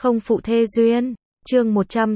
không phụ thê duyên. Chương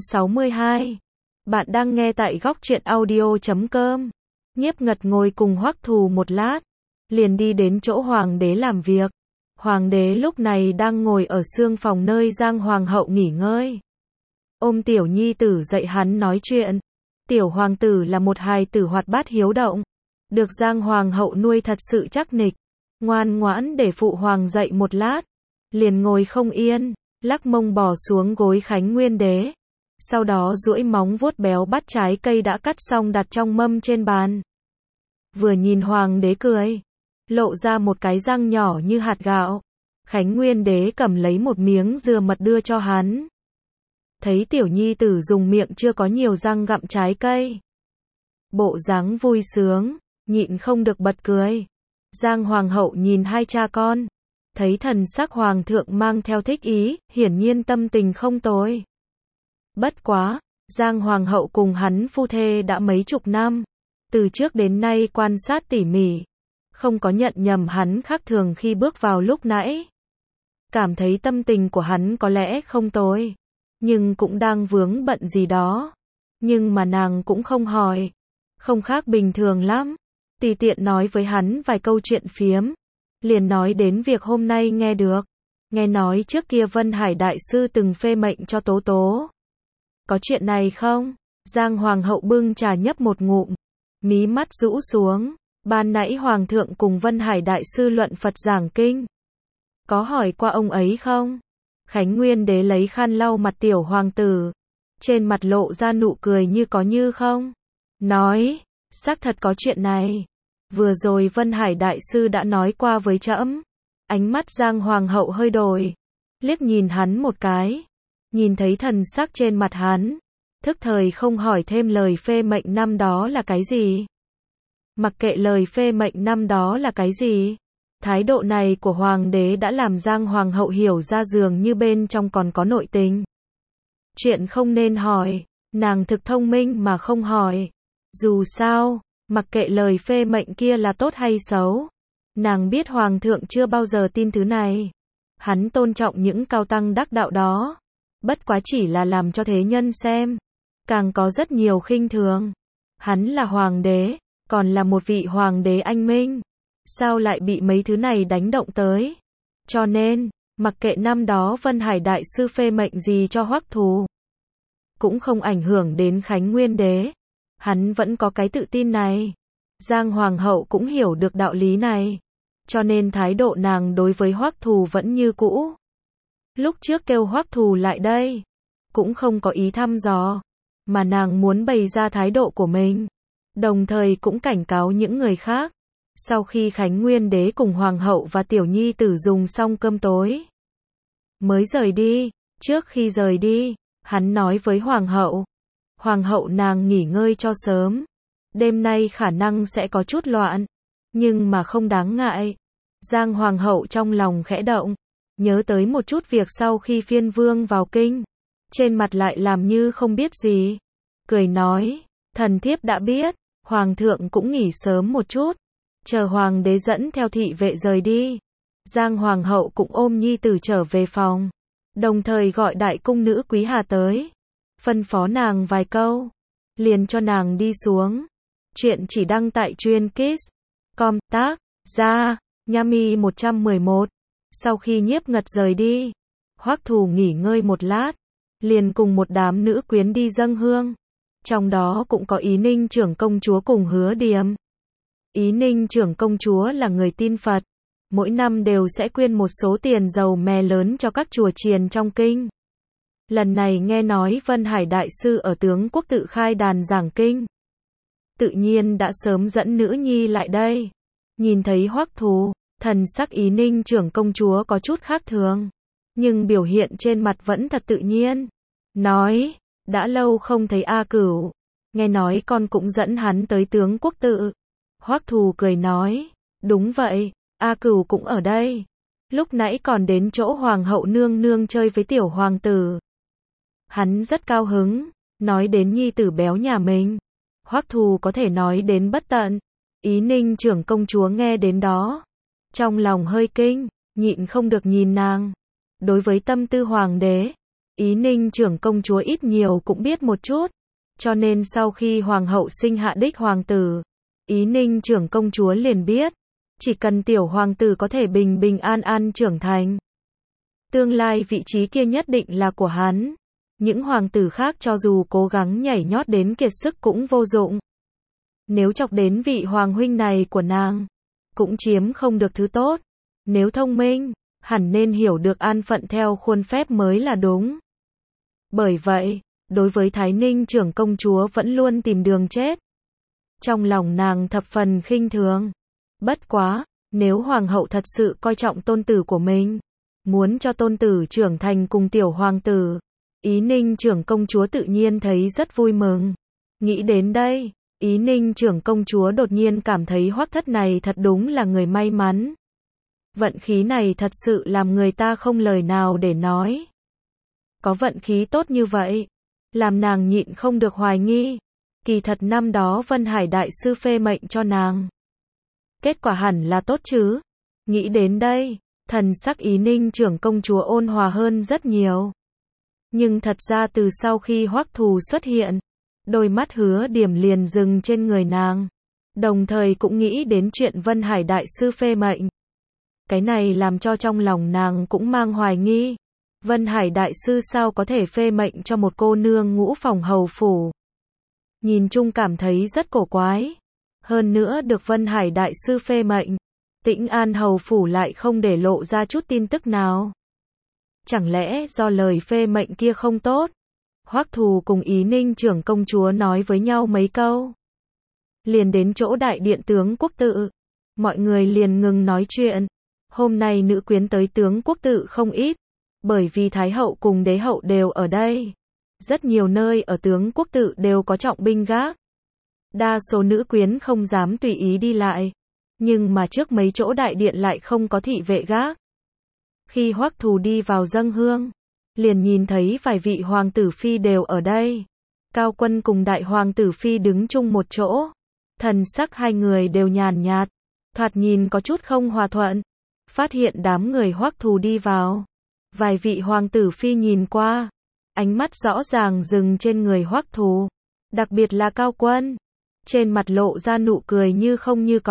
162. Bạn đang nghe tại góc truyện audio.com. Nhiếp Ngật ngồi cùng Hoắc Thù một lát, liền đi đến chỗ hoàng đế làm việc. Hoàng đế lúc này đang ngồi ở xương phòng nơi Giang Hoàng hậu nghỉ ngơi. Ôm tiểu nhi tử dậy hắn nói chuyện. Tiểu hoàng tử là một hài tử hoạt bát hiếu động, được Giang Hoàng hậu nuôi thật sự chắc nịch, ngoan ngoãn để phụ hoàng dậy một lát, liền ngồi không yên, lắc mông bò xuống gối Khánh Nguyên đế. Sau đó duỗi móng vuốt béo bắt trái cây đã cắt xong đặt trong mâm trên bàn. Vừa nhìn hoàng đế cười, lộ ra một cái răng nhỏ như hạt gạo. Khánh Nguyên đế cầm lấy một miếng dừa mật đưa cho hắn. Thấy tiểu nhi tử dùng miệng chưa có nhiều răng gặm trái cây, bộ dáng vui sướng, nhịn không được bật cười. Giang Hoàng hậu nhìn hai cha con, thấy thần sắc hoàng thượng mang theo thích ý, hiển nhiên tâm tình không tồi. Bất quá, Giang Hoàng hậu cùng hắn phu thê đã mấy chục năm, từ trước đến nay quan sát tỉ mỉ, không có nhận nhầm hắn khác thường khi bước vào lúc nãy. Cảm thấy tâm tình của hắn có lẽ không tồi, nhưng cũng đang vướng bận gì đó. Nhưng mà nàng cũng không hỏi, không khác bình thường lắm. Tùy tiện nói với hắn vài câu chuyện phiếm, liền nói đến việc hôm nay nghe được. Nghe nói trước kia Vân Hải Đại Sư từng phê mệnh cho Tố Tố. Có chuyện này không? Giang Hoàng hậu bưng trà nhấp một ngụm, mí mắt rũ xuống. Ban nãy Hoàng thượng cùng Vân Hải Đại Sư luận Phật giảng kinh, có hỏi qua ông ấy không? Khánh Nguyên đế lấy khăn lau mặt tiểu hoàng tử, trên mặt lộ ra nụ cười như có như không. Nói, xác thật có chuyện này. Vừa rồi Vân Hải Đại Sư đã nói qua với trẫm. Ánh mắt Giang Hoàng hậu hơi đổi, liếc nhìn hắn một cái, nhìn thấy thần sắc trên mặt hắn, thức thời không hỏi thêm lời phê mệnh năm đó là cái gì. Mặc kệ lời phê mệnh năm đó là cái gì, thái độ này của hoàng đế đã làm Giang Hoàng hậu hiểu ra dường như bên trong còn có nội tình. Chuyện không nên hỏi, nàng thực thông minh mà không hỏi. Dù sao, mặc kệ lời phê mệnh kia là tốt hay xấu, nàng biết hoàng thượng chưa bao giờ tin thứ này. Hắn tôn trọng những cao tăng đắc đạo đó, bất quá chỉ là làm cho thế nhân xem, càng có rất nhiều khinh thường. Hắn là hoàng đế, còn là một vị hoàng đế anh minh, sao lại bị mấy thứ này đánh động tới. Cho nên, mặc kệ năm đó Vân Hải Đại Sư phê mệnh gì cho Hoắc Thù, cũng không ảnh hưởng đến Khánh Nguyên đế. Hắn vẫn có cái tự tin này. Giang Hoàng hậu cũng hiểu được đạo lý này, cho nên thái độ nàng đối với Hoắc Thù vẫn như cũ. Lúc trước kêu Hoắc Thù lại đây, cũng không có ý thăm dò, mà nàng muốn bày ra thái độ của mình, đồng thời cũng cảnh cáo những người khác. Sau khi Khánh Nguyên đế cùng Hoàng hậu và tiểu nhi tử dùng xong cơm tối, mới rời đi. Trước khi rời đi, hắn nói với Hoàng hậu nàng nghỉ ngơi cho sớm, đêm nay khả năng sẽ có chút loạn, nhưng mà không đáng ngại. Giang Hoàng hậu trong lòng khẽ động, nhớ tới một chút việc sau khi phiên vương vào kinh, trên mặt lại làm như không biết gì, cười nói, thần thiếp đã biết. Hoàng thượng cũng nghỉ sớm một chút, chờ hoàng đế dẫn theo thị vệ rời đi. Giang Hoàng hậu cũng ôm nhi tử trở về phòng, đồng thời gọi đại cung nữ Quý Hà tới, phân phó nàng vài câu, liền cho nàng đi xuống. Chuyện chỉ đăng tại chuyên Kids.com, tác giả Nhami 111. Sau khi Nhiếp Ngật rời đi, Hoắc Thù nghỉ ngơi một lát, liền cùng một đám nữ quyến đi dâng hương. Trong đó cũng có Ý Ninh trưởng công chúa cùng Hứa Điềm. Ý Ninh trưởng công chúa là người tin Phật, mỗi năm đều sẽ quyên một số tiền giàu mè lớn cho các chùa chiền trong kinh. Lần này nghe nói Vân Hải Đại Sư ở Tướng Quốc tự khai đàn giảng kinh, tự nhiên đã sớm dẫn nữ nhi lại đây. Nhìn thấy Hoắc Thù, thần sắc Ý Ninh trưởng công chúa có chút khác thường, nhưng biểu hiện trên mặt vẫn thật tự nhiên. Nói, đã lâu không thấy A Cửu, nghe nói con cũng dẫn hắn tới Tướng Quốc tự. Hoắc Thù cười nói, đúng vậy, A Cửu cũng ở đây. Lúc nãy còn đến chỗ Hoàng hậu nương nương chơi với tiểu hoàng tử. Hắn rất cao hứng, nói đến nhi tử béo nhà mình. Hoắc Thù có thể nói đến bất tận. Ý Ninh trưởng công chúa nghe đến đó, trong lòng hơi kinh, nhịn không được nhìn nàng. Đối với tâm tư hoàng đế, Ý Ninh trưởng công chúa ít nhiều cũng biết một chút, cho nên sau khi hoàng hậu sinh hạ đích hoàng tử, Ý Ninh trưởng công chúa liền biết, chỉ cần tiểu hoàng tử có thể bình bình an an trưởng thành, tương lai vị trí kia nhất định là của hắn. Những hoàng tử khác cho dù cố gắng nhảy nhót đến kiệt sức cũng vô dụng. Nếu chọc đến vị hoàng huynh này của nàng, cũng chiếm không được thứ tốt. Nếu thông minh, hẳn nên hiểu được an phận theo khuôn phép mới là đúng. Bởi vậy, đối với Thái Ninh trưởng công chúa vẫn luôn tìm đường chết. Trong lòng nàng thập phần khinh thường. Bất quá, nếu hoàng hậu thật sự coi trọng tôn tử của mình, muốn cho tôn tử trưởng thành cùng tiểu hoàng tử, Ý Ninh trưởng công chúa tự nhiên thấy rất vui mừng. Nghĩ đến đây, Ý Ninh trưởng công chúa đột nhiên cảm thấy Hoắc Thất này thật đúng là người may mắn. Vận khí này thật sự làm người ta không lời nào để nói. Có vận khí tốt như vậy, làm nàng nhịn không được hoài nghi. Kỳ thật năm đó Vân Hải Đại Sư phê mệnh cho nàng. Kết quả hẳn là tốt chứ. Nghĩ đến đây, thần sắc Ý Ninh trưởng công chúa ôn hòa hơn rất nhiều. Nhưng thật ra từ sau khi Hoắc Thù xuất hiện, đôi mắt Hứa Điểm liền dừng trên người nàng. Đồng thời cũng nghĩ đến chuyện Vân Hải Đại Sư phê mệnh. Cái này làm cho trong lòng nàng cũng mang hoài nghi. Vân Hải Đại Sư sao có thể phê mệnh cho một cô nương ngũ phòng hầu phủ. Nhìn chung cảm thấy rất cổ quái. Hơn nữa được Vân Hải Đại Sư phê mệnh, Tĩnh An hầu phủ lại không để lộ ra chút tin tức nào. Chẳng lẽ do lời phê mệnh kia không tốt? Hoắc Thù cùng Ý Ninh trưởng công chúa nói với nhau mấy câu, liền đến chỗ đại điện tướng quốc tự. Mọi người liền ngừng nói chuyện. Hôm nay nữ quyến tới tướng quốc tự không ít, bởi vì Thái hậu cùng đế hậu đều ở đây. Rất nhiều nơi ở tướng quốc tự đều có trọng binh gác. Đa số nữ quyến không dám tùy ý đi lại, nhưng mà trước mấy chỗ đại điện lại không có thị vệ gác. Khi Hoắc Thù đi vào dâng hương, liền nhìn thấy vài vị hoàng tử phi đều ở đây. Cao Quân cùng đại hoàng tử phi đứng chung một chỗ. Thần sắc hai người đều nhàn nhạt, thoạt nhìn có chút không hòa thuận. Phát hiện đám người Hoắc Thù đi vào, vài vị hoàng tử phi nhìn qua, ánh mắt rõ ràng dừng trên người Hoắc Thù, đặc biệt là Cao Quân, trên mặt lộ ra nụ cười như không như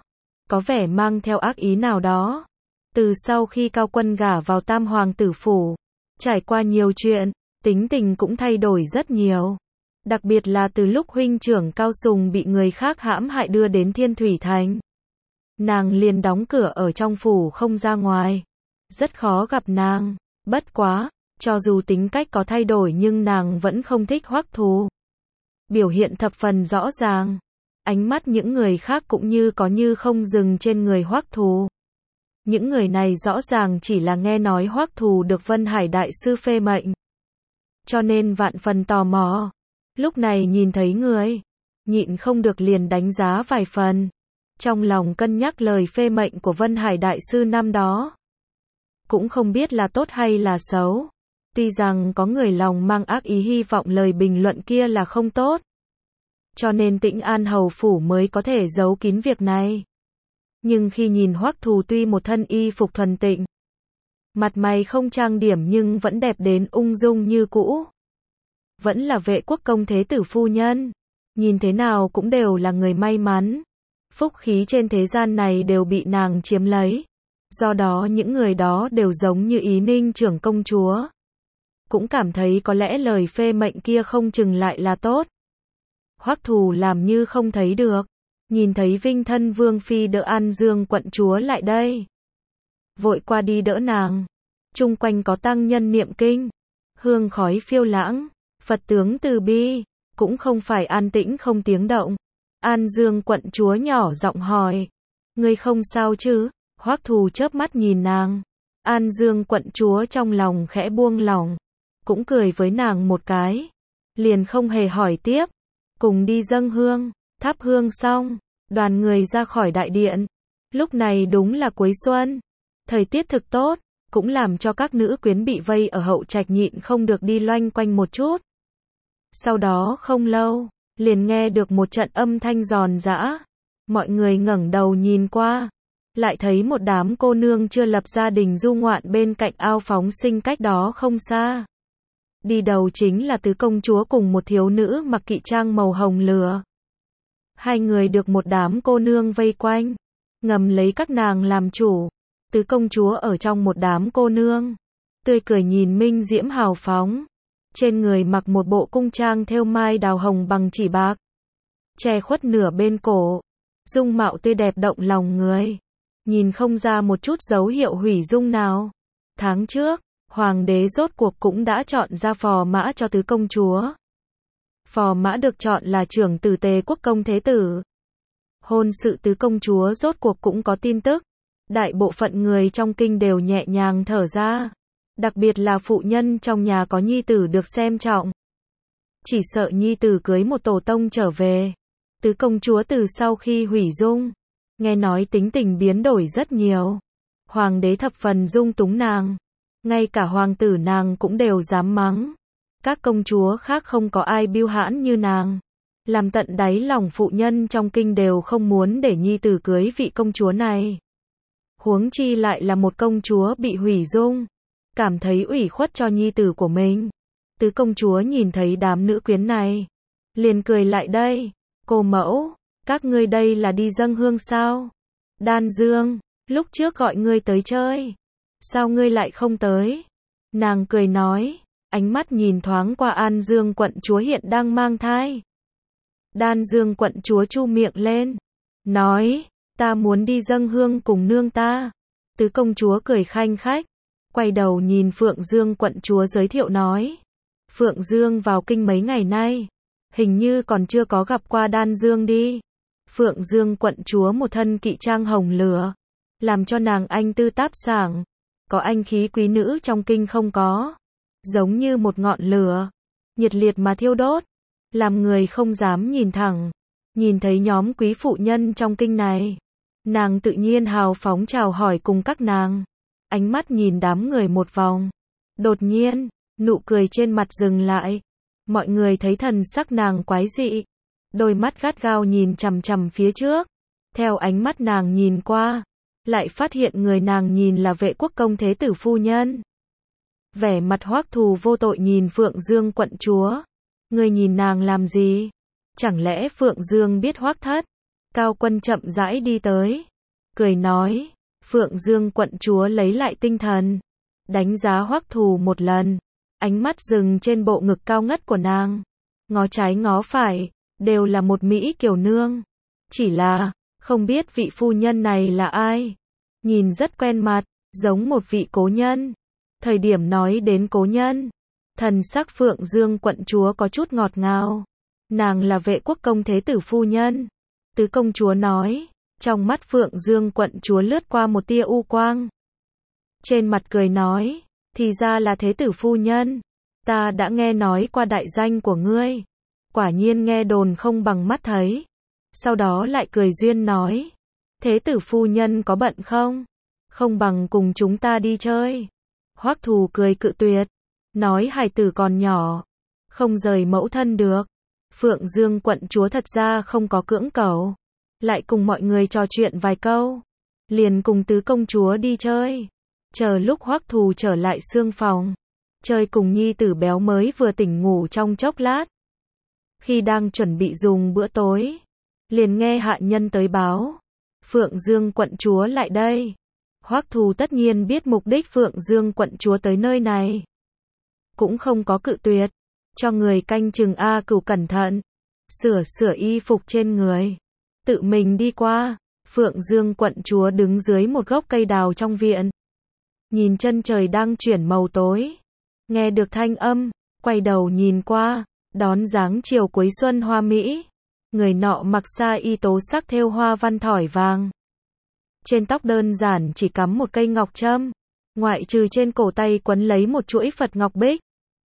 có vẻ mang theo ác ý nào đó. Từ sau khi Cao Quân gả vào Tam hoàng tử phủ, trải qua nhiều chuyện, tính tình cũng thay đổi rất nhiều. Đặc biệt là từ lúc huynh trưởng Cao Sùng bị người khác hãm hại đưa đến Thiên Thủy Thành, nàng liền đóng cửa ở trong phủ không ra ngoài, rất khó gặp nàng. Bất quá, cho dù tính cách có thay đổi nhưng nàng vẫn không thích Hoắc Thù. Biểu hiện thập phần rõ ràng. Ánh mắt những người khác cũng như có như không dừng trên người Hoắc Thù. Những người này rõ ràng chỉ là nghe nói Hoắc Thù được Vân Hải Đại Sư phê mệnh, cho nên vạn phần tò mò. Lúc này nhìn thấy người, nhịn không được liền đánh giá vài phần. Trong lòng cân nhắc lời phê mệnh của Vân Hải Đại Sư năm đó, cũng không biết là tốt hay là xấu. Tuy rằng có người lòng mang ác ý hy vọng lời bình luận kia là không tốt, cho nên Tĩnh An hầu phủ mới có thể giấu kín việc này. Nhưng khi nhìn Hoắc Thù tuy một thân y phục thuần tịnh, mặt mày không trang điểm nhưng vẫn đẹp đến ung dung như cũ. Vẫn là Vệ Quốc công thế tử phu nhân, nhìn thế nào cũng đều là người may mắn. Phúc khí trên thế gian này đều bị nàng chiếm lấy. Do đó những người đó đều giống như Ý Ninh trưởng công chúa, cũng cảm thấy có lẽ lời phê mệnh kia không chừng lại là tốt. Hoắc Thù làm như không thấy được, nhìn thấy Vinh Thân Vương phi đỡ An Dương quận chúa lại đây, vội qua đi đỡ nàng. Chung quanh có tăng nhân niệm kinh, hương khói phiêu lãng, Phật tướng từ bi, cũng không phải an tĩnh không tiếng động. An Dương quận chúa nhỏ giọng hỏi, ngươi không sao chứ? Hoắc Thù chớp mắt nhìn nàng. An Dương quận chúa trong lòng khẽ buông lỏng, cũng cười với nàng một cái, liền không hề hỏi tiếp. Cùng đi dâng hương, thắp hương xong, đoàn người ra khỏi đại điện. Lúc này đúng là cuối xuân, thời tiết thực tốt, cũng làm cho các nữ quyến bị vây ở hậu trạch nhịn không được đi loanh quanh một chút. Sau đó không lâu, liền nghe được một trận âm thanh giòn giã. Mọi người ngẩng đầu nhìn qua, lại thấy một đám cô nương chưa lập gia đình du ngoạn bên cạnh ao phóng sinh cách đó không xa. Đi đầu chính là tứ công chúa cùng một thiếu nữ mặc kỵ trang màu hồng lửa. Hai người được một đám cô nương vây quanh, ngầm lấy các nàng làm chủ. Tứ công chúa ở trong một đám cô nương, tươi cười nhìn minh diễm hào phóng. Trên người mặc một bộ cung trang thêu mai đào hồng bằng chỉ bạc, che khuất nửa bên cổ, dung mạo tươi đẹp động lòng người, nhìn không ra một chút dấu hiệu hủy dung nào. Tháng trước, hoàng đế rốt cuộc cũng đã chọn ra phò mã cho tứ công chúa. Phò mã được chọn là trưởng tử Tề quốc công thế tử. Hôn sự tứ công chúa rốt cuộc cũng có tin tức. Đại bộ phận người trong kinh đều nhẹ nhàng thở ra. Đặc biệt là phụ nhân trong nhà có nhi tử được xem trọng. Chỉ sợ nhi tử cưới một tổ tông trở về. Tứ công chúa từ sau khi hủy dung, nghe nói tính tình biến đổi rất nhiều. Hoàng đế thập phần dung túng nàng. Ngay cả hoàng tử nàng cũng đều dám mắng. Các công chúa khác không có ai bưu hãn như nàng. Làm tận đáy lòng phụ nhân trong kinh đều không muốn để nhi tử cưới vị công chúa này. Huống chi lại là một công chúa bị hủy dung. Cảm thấy ủy khuất cho nhi tử của mình. Tứ công chúa nhìn thấy đám nữ quyến này, liền cười lại đây. Cô mẫu, các ngươi đây là đi dâng hương sao? Đan Dương, lúc trước gọi ngươi tới chơi. Sao ngươi lại không tới? Nàng cười nói, ánh mắt nhìn thoáng qua An Dương quận chúa hiện đang mang thai. Đan Dương quận chúa chu miệng lên, nói, ta muốn đi dâng hương cùng nương ta. Tứ công chúa cười khanh khách, quay đầu nhìn Phượng Dương quận chúa giới thiệu nói, Phượng Dương vào kinh mấy ngày nay, hình như còn chưa có gặp qua Đan Dương đi. Phượng Dương quận chúa một thân kỵ trang hồng lửa, làm cho nàng anh tư táp sảng, có anh khí quý nữ trong kinh không có, giống như một ngọn lửa, nhiệt liệt mà thiêu đốt, làm người không dám nhìn thẳng. Nhìn thấy nhóm quý phụ nhân trong kinh này, nàng tự nhiên hào phóng chào hỏi cùng các nàng, ánh mắt nhìn đám người một vòng, đột nhiên, nụ cười trên mặt dừng lại, mọi người thấy thần sắc nàng quái dị, đôi mắt gắt gao nhìn chằm chằm phía trước, theo ánh mắt nàng nhìn qua, lại phát hiện người nàng nhìn là Vệ quốc công thế tử phu nhân. Vẻ mặt Hoắc Thù vô tội nhìn Phượng Dương quận chúa, ngươi nhìn nàng làm gì? Chẳng lẽ Phượng Dương biết Hoắc thất? Cao Quân chậm rãi đi tới, cười nói, Phượng Dương quận chúa lấy lại tinh thần, đánh giá Hoắc Thù một lần, ánh mắt dừng trên bộ ngực cao ngất của nàng, ngó trái ngó phải, đều là một mỹ kiều nương, chỉ là không biết vị phu nhân này là ai, nhìn rất quen mặt, giống một vị cố nhân. Thời điểm nói đến cố nhân, thần sắc Phượng Dương quận chúa có chút ngọt ngào, nàng là Vệ quốc công thế tử phu nhân. Tứ công chúa nói, trong mắt Phượng Dương quận chúa lướt qua một tia u quang. Trên mặt cười nói, thì ra là thế tử phu nhân, ta đã nghe nói qua đại danh của ngươi, quả nhiên nghe đồn không bằng mắt thấy. Sau đó lại cười duyên nói, thế tử phu nhân có bận không? Không bằng cùng chúng ta đi chơi. Hoắc Thù cười cự tuyệt, nói hài tử còn nhỏ, không rời mẫu thân được. Phượng Dương quận chúa thật ra không có cưỡng cầu, lại cùng mọi người trò chuyện vài câu, liền cùng tứ công chúa đi chơi. Chờ lúc Hoắc Thù trở lại xương phòng, chơi cùng nhi tử béo mới vừa tỉnh ngủ trong chốc lát. Khi đang chuẩn bị dùng bữa tối, liền nghe hạ nhân tới báo, Phượng Dương quận chúa lại đây. Hoắc Thù tất nhiên biết mục đích Phượng Dương quận chúa tới nơi này, cũng không có cự tuyệt, cho người canh chừng A Cửu cẩn thận, sửa y phục trên người, tự mình đi qua. Phượng Dương quận chúa đứng dưới một gốc cây đào trong viện, nhìn chân trời đang chuyển màu tối, nghe được thanh âm, quay đầu nhìn qua, đón dáng chiều cuối xuân hoa mỹ. Người nọ mặc sa y tố sắc thêu hoa văn thỏi vàng, trên tóc đơn giản chỉ cắm một cây ngọc trâm, ngoại trừ trên cổ tay quấn lấy một chuỗi Phật ngọc bích.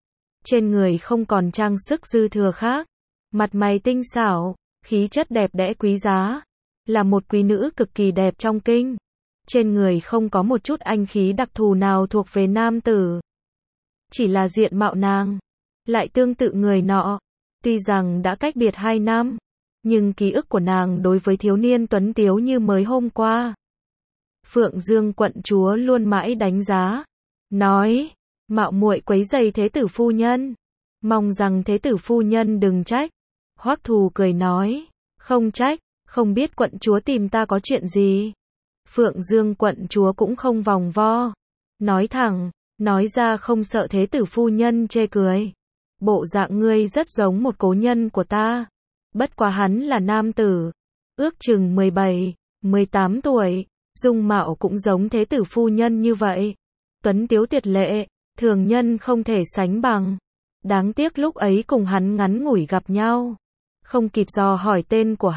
Trên người không còn trang sức dư thừa khác, mặt mày tinh xảo, khí chất đẹp đẽ quý giá, là một quý nữ cực kỳ đẹp trong kinh. Trên người không có một chút anh khí đặc thù nào thuộc về nam tử, chỉ là diện mạo nàng lại tương tự người nọ. Tuy rằng đã cách biệt 2 năm, nhưng ký ức của nàng đối với thiếu niên tuấn tiếu như mới hôm qua. Phượng Dương quận chúa luôn mãi đánh giá, nói, mạo muội quấy rầy thế tử phu nhân, mong rằng thế tử phu nhân đừng trách. Hoắc Thù cười nói, không trách, không biết quận chúa tìm ta có chuyện gì. Phượng Dương quận chúa cũng không vòng vo, nói thẳng, nói ra không sợ thế tử phu nhân chê cười. Bộ dạng ngươi rất giống một cố nhân của ta, bất quá hắn là nam tử, ước chừng 17, 18 tuổi, dung mạo cũng giống thế tử phu nhân như vậy. Tuấn tiếu tuyệt lệ, thường nhân không thể sánh bằng. Đáng tiếc lúc ấy cùng hắn ngắn ngủi gặp nhau, không kịp dò hỏi tên của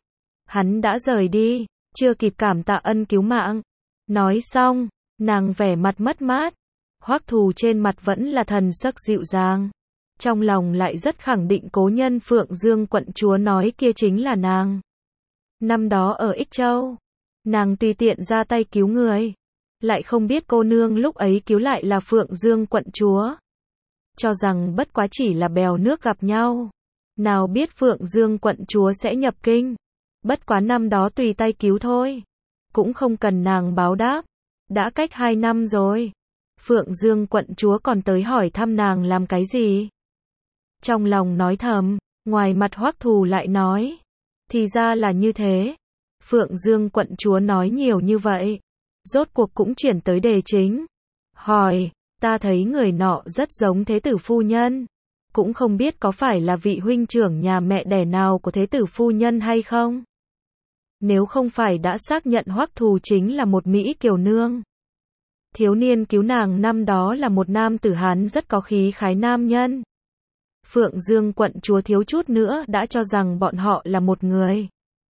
hắn đã rời đi, chưa kịp cảm tạ ân cứu mạng. Nói xong, nàng vẻ mặt mất mát, Hoắc Thù trên mặt vẫn là thần sắc dịu dàng, trong lòng lại rất khẳng định cố nhân Phượng Dương quận chúa nói kia chính là nàng. Năm đó ở Ích Châu, nàng tùy tiện ra tay cứu người, lại không biết cô nương lúc ấy cứu lại là Phượng Dương quận chúa. Cho rằng bất quá chỉ là bèo nước gặp nhau, nào biết Phượng Dương quận chúa sẽ nhập kinh, bất quá năm đó tùy tay cứu thôi, cũng không cần nàng báo đáp. Đã cách 2 năm rồi, Phượng Dương quận chúa còn tới hỏi thăm nàng làm cái gì. Trong lòng nói thầm, ngoài mặt Hoắc Thù lại nói, thì ra là như thế. Phượng Dương quận chúa nói nhiều như vậy, rốt cuộc cũng chuyển tới đề chính. Hỏi, ta thấy người nọ rất giống thế tử phu nhân, cũng không biết có phải là vị huynh trưởng nhà mẹ đẻ nào của thế tử phu nhân hay không? Nếu không phải đã xác nhận Hoắc Thù chính là một Mỹ kiều nương. Thiếu niên cứu nàng năm đó là một nam tử Hán rất có khí khái nam nhân. Phượng Dương quận chúa thiếu chút nữa đã cho rằng bọn họ là một người.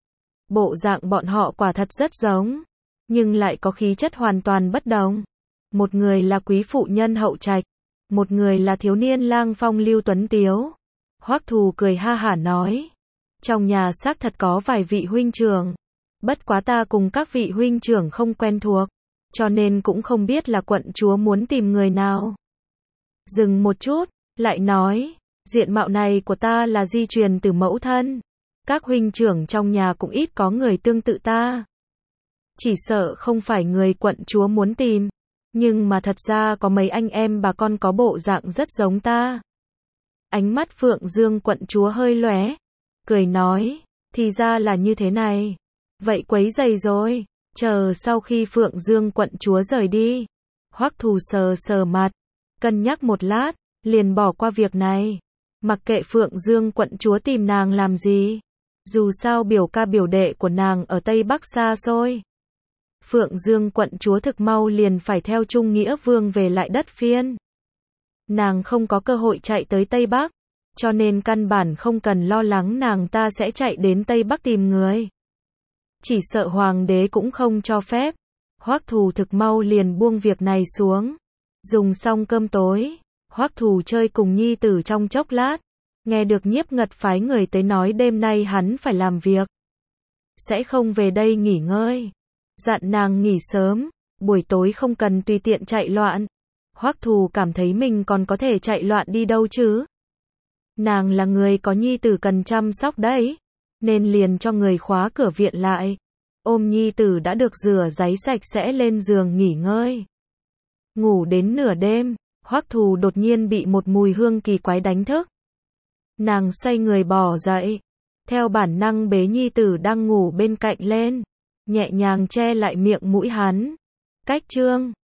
Bộ dạng bọn họ quả thật rất giống, nhưng lại có khí chất hoàn toàn bất đồng. Một người là quý phụ nhân hậu trạch, một người là thiếu niên lang phong lưu tuấn tiếu. Hoắc Thù cười ha hả nói, trong nhà xác thật có vài vị huynh trưởng, bất quá ta cùng các vị huynh trưởng không quen thuộc, cho nên cũng không biết là quận chúa muốn tìm người nào. Dừng một chút, lại nói, diện mạo này của ta là di truyền từ mẫu thân, các huynh trưởng trong nhà cũng ít có người tương tự ta. Chỉ sợ không phải người quận chúa muốn tìm, nhưng mà thật ra có mấy anh em bà con có bộ dạng rất giống ta. Ánh mắt Phượng Dương quận chúa hơi lóe, cười nói, thì ra là như thế này. Vậy quấy rầy rồi, chờ sau khi Phượng Dương quận chúa rời đi. Hoắc Thù sờ sờ mặt, cân nhắc một lát, liền bỏ qua việc này. Mặc kệ Phượng Dương quận chúa tìm nàng làm gì, dù sao biểu ca biểu đệ của nàng ở Tây Bắc xa xôi. Phượng Dương quận chúa thực mau liền phải theo Trung Nghĩa Vương về lại đất Phiên. Nàng không có cơ hội chạy tới Tây Bắc, cho nên căn bản không cần lo lắng nàng ta sẽ chạy đến Tây Bắc tìm người. Chỉ sợ hoàng đế cũng không cho phép. Hoắc Thù thực mau liền buông việc này xuống. Dùng xong cơm tối, Hoắc Thù chơi cùng nhi tử trong chốc lát, nghe được Nhiếp Ngật phái người tới nói đêm nay hắn phải làm việc, sẽ không về đây nghỉ ngơi. Dặn nàng nghỉ sớm, buổi tối không cần tùy tiện chạy loạn. Hoắc Thù cảm thấy mình còn có thể chạy loạn đi đâu chứ. Nàng là người có nhi tử cần chăm sóc đấy, nên liền cho người khóa cửa viện lại. Ôm nhi tử đã được rửa ráy sạch sẽ lên giường nghỉ ngơi. Ngủ đến nửa đêm, Hoắc Thù đột nhiên bị một mùi hương kỳ quái đánh thức. Nàng xoay người bò dậy, theo bản năng bế nhi tử đang ngủ bên cạnh lên, nhẹ nhàng che lại miệng mũi hắn. Cách chương